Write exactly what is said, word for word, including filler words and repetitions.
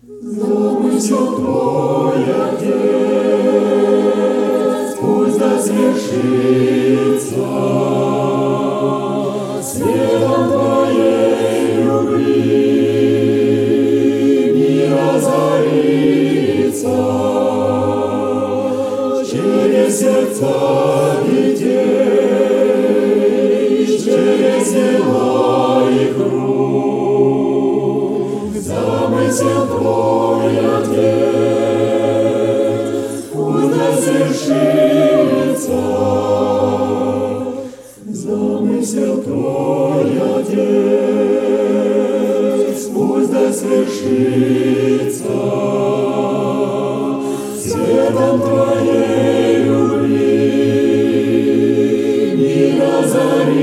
Замысел Твой, Отец, пусть да свершится светом Твоей любви, мир озарится через сердца детей, через дела их рук. Замысел Твой, Отец, пусть да свершится. Замысел Твой, Отец, пусть да свершится светом Твоей любви, мир озарится